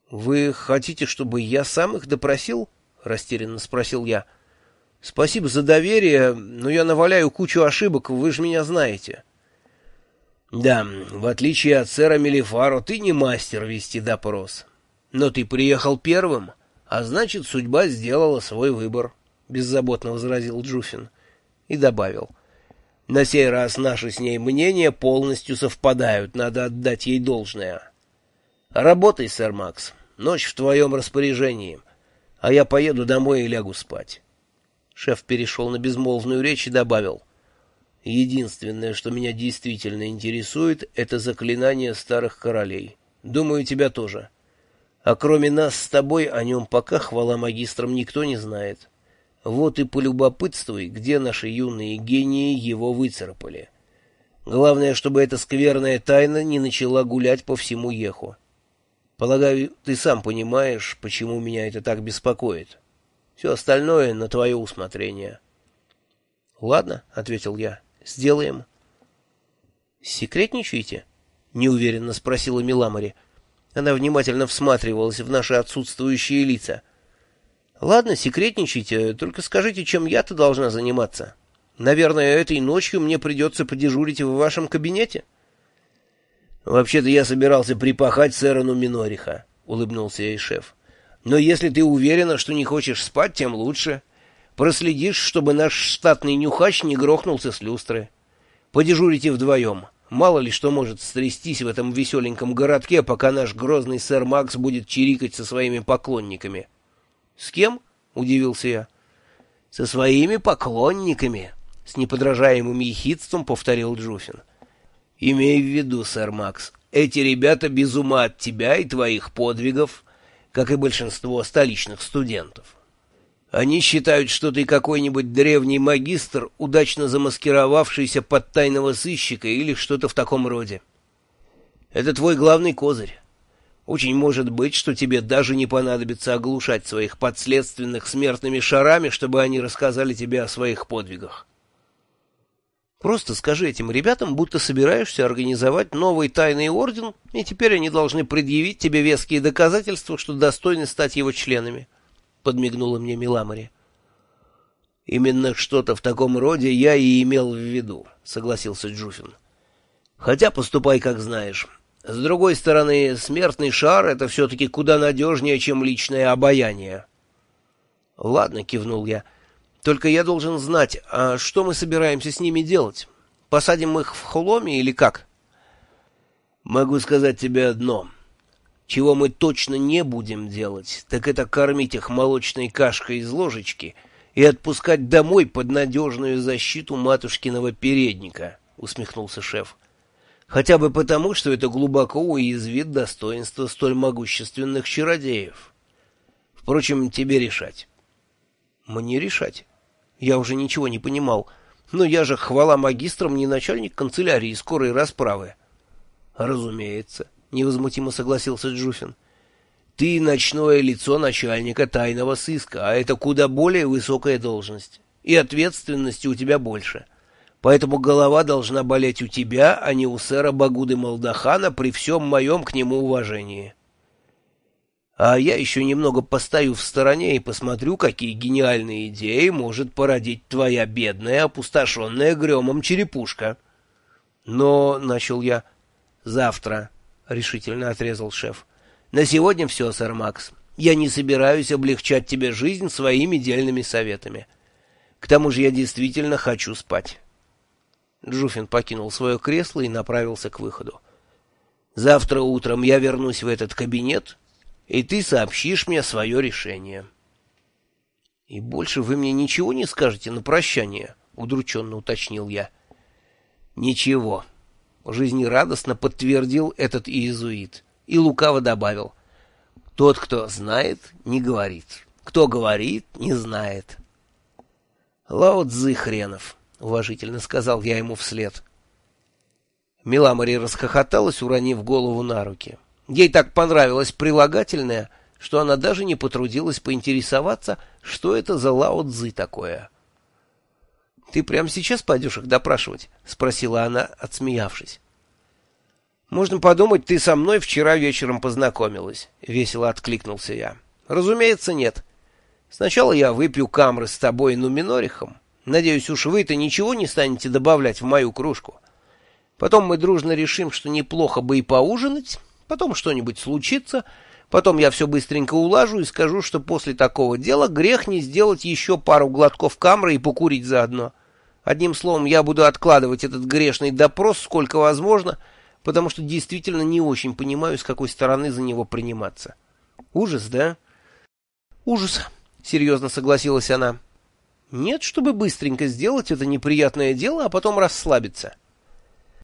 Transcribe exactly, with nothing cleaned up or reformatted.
— Вы хотите, чтобы я сам их допросил? — растерянно спросил я. — Спасибо за доверие, но я наваляю кучу ошибок, вы же меня знаете. — Да, в отличие от сэра Мелифаро, ты не мастер вести допрос. Но ты приехал первым, а значит, судьба сделала свой выбор, — беззаботно возразил Джуфин и добавил. — На сей раз наши с ней мнения полностью совпадают, надо отдать ей должное. Работай, сэр Макс, ночь в твоем распоряжении, а я поеду домой и лягу спать. Шеф перешел на безмолвную речь и добавил. Единственное, что меня действительно интересует, это заклинание старых королей. Думаю, тебя тоже. А кроме нас с тобой о нем пока, хвала магистрам, никто не знает. Вот и полюбопытствуй, где наши юные гении его выцарапали. Главное, чтобы эта скверная тайна не начала гулять по всему Еху. Полагаю, ты сам понимаешь, почему меня это так беспокоит. Все остальное на твое усмотрение. — Ладно, — ответил я, — сделаем. — Секретничаете? — неуверенно спросила Миламари. Она внимательно всматривалась в наши отсутствующие лица. — Ладно, секретничайте, только скажите, чем я-то должна заниматься. Наверное, этой ночью мне придется подежурить в вашем кабинете? — Вообще-то я собирался припахать сэра Нуминориха, — улыбнулся ей шеф. — Но если ты уверена, что не хочешь спать, тем лучше. Проследишь, чтобы наш штатный нюхач не грохнулся с люстры. Подежурите вдвоем. Мало ли что может стрястись в этом веселеньком городке, пока наш грозный сэр Макс будет чирикать со своими поклонниками. — С кем? — удивился я. — Со своими поклонниками, — с неподражаемым ехидством повторил Джуфин. — Имей в виду, сэр Макс, эти ребята без ума от тебя и твоих подвигов, как и большинство столичных студентов. Они считают, что ты какой-нибудь древний магистр, удачно замаскировавшийся под тайного сыщика или что-то в таком роде. Это твой главный козырь. Очень может быть, что тебе даже не понадобится оглушать своих подследственных смертными шарами, чтобы они рассказали тебе о своих подвигах. Просто скажи этим ребятам, будто собираешься организовать новый тайный орден, и теперь они должны предъявить тебе веские доказательства, что достойны стать его членами. Подмигнула мне Миламари. — Именно что-то в таком роде я и имел в виду, — согласился Джуфин. — Хотя поступай, как знаешь. С другой стороны, смертный шар — это все-таки куда надежнее, чем личное обаяние. — Ладно, — кивнул я. — Только я должен знать, а что мы собираемся с ними делать? Посадим их в хломе или как? — Могу сказать тебе одно. Чего мы точно не будем делать, так это кормить их молочной кашкой из ложечки и отпускать домой под надежную защиту матушкиного передника, — усмехнулся шеф. — Хотя бы потому, что это глубоко уязвит достоинство столь могущественных чародеев. Впрочем, тебе решать. — Мне решать? Я уже ничего не понимал. Но я же, хвала магистрам, не начальник канцелярии скорой расправы. — Разумеется. — невозмутимо согласился Джуфин. — Ты ночное лицо начальника тайного сыска, а это куда более высокая должность, и ответственности у тебя больше. Поэтому голова должна болеть у тебя, а не у сэра Багуды Малдахана при всем моем к нему уважении. А я еще немного постою в стороне и посмотрю, какие гениальные идеи может породить твоя бедная, опустошенная гремом черепушка. — Но, — начал я, — завтра... — решительно отрезал шеф. — На сегодня все, сэр Макс. Я не собираюсь облегчать тебе жизнь своими дельными советами. К тому же я действительно хочу спать. Джуфин покинул свое кресло и направился к выходу. — Завтра утром я вернусь в этот кабинет, и ты сообщишь мне свое решение. — И больше вы мне ничего не скажете на прощание? — удрученно уточнил я. — Ничего. — жизнерадостно подтвердил этот иезуит и лукаво добавил. — Тот, кто знает, не говорит. Кто говорит, не знает. — Лао Цзы хренов, — уважительно сказал я ему вслед. Миламари расхохоталась, уронив голову на руки. Ей так понравилось прилагательное, что она даже не потрудилась поинтересоваться, что это за Лао Цзы такое. — Ты прямо сейчас пойдешь их допрашивать? — спросила она, отсмеявшись. «Можно подумать, ты со мной вчера вечером познакомилась», — весело откликнулся я. «Разумеется, нет. Сначала я выпью камры с тобой и Нуминорихом. Надеюсь, уж вы-то ничего не станете добавлять в мою кружку. Потом мы дружно решим, что неплохо бы и поужинать, потом что-нибудь случится, потом я все быстренько улажу и скажу, что после такого дела грех не сделать еще пару глотков камры и покурить заодно. Одним словом, я буду откладывать этот грешный допрос сколько возможно, потому что действительно не очень понимаю, с какой стороны за него приниматься. Ужас, да? Ужас, серьезно согласилась она. Нет, чтобы быстренько сделать это неприятное дело, а потом расслабиться.